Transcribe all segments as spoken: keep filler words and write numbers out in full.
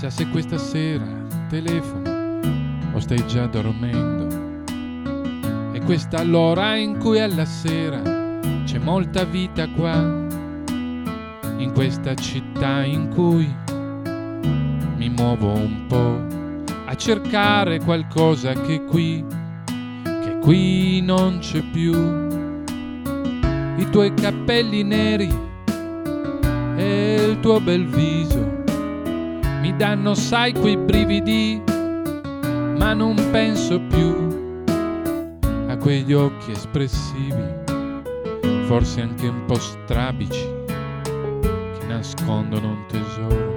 Chissà se questa sera telefoni o stai già dormendo. E questa l'ora in cui alla sera c'è molta vita qua, in questa città in cui mi muovo un po' a cercare qualcosa che qui, che qui non c'è più. I tuoi capelli neri e il tuo bel viso mi danno, sai, quei brividi, ma non penso più a quegli occhi espressivi, forse anche un po' strabici, che nascondono un tesoro.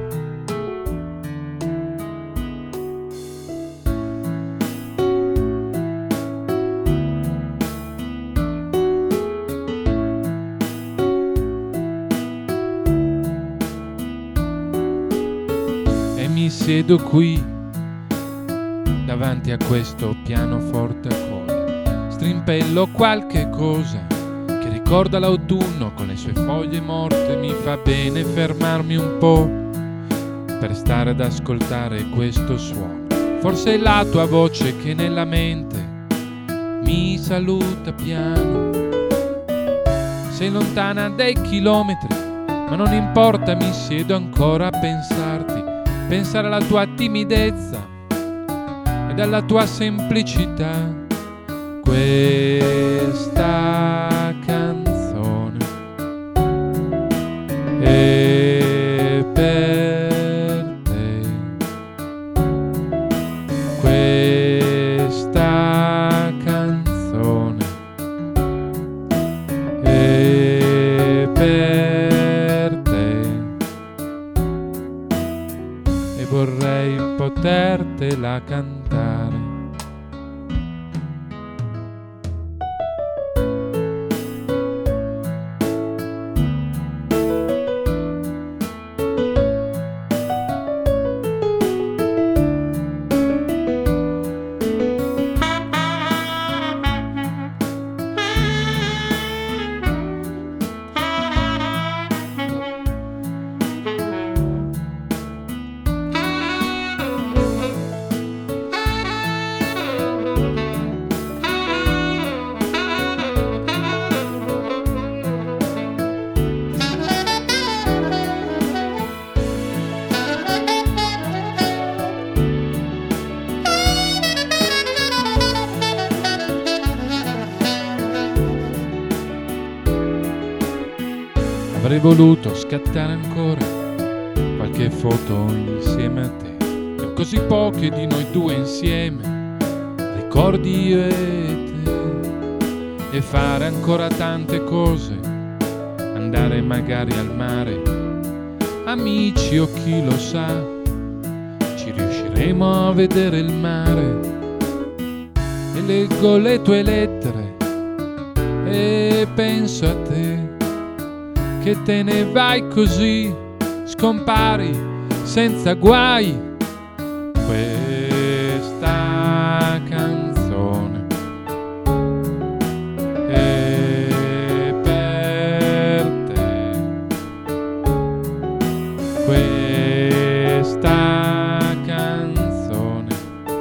Mi siedo qui davanti a questo pianoforte a coda, strimpello qualche cosa che ricorda l'autunno con le sue foglie morte. Mi fa bene fermarmi un po' per stare ad ascoltare questo suono. Forse è la tua voce che nella mente mi saluta piano. Sei lontana dei chilometri, ma non importa, mi siedo ancora a pensarti. Pensare alla tua timidezza ed alla tua semplicità. Questa canzone è per te. Questa canzone è per te. E vorrei potertela cantare. Avrei voluto scattare ancora qualche foto insieme a te, e così poche di noi due insieme, ricordi io e te, e fare ancora tante cose, andare magari al mare, amici o chi lo sa, ci riusciremo a vedere il mare. E leggo le tue lettere e penso a te, che te ne vai così, scompari senza guai. Questa canzone è per te. Questa canzone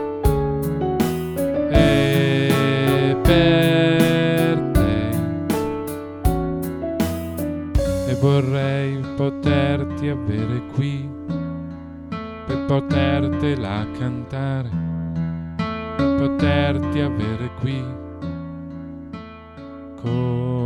è per te. E vorrei poterti avere qui per potertela cantare, poterti avere qui con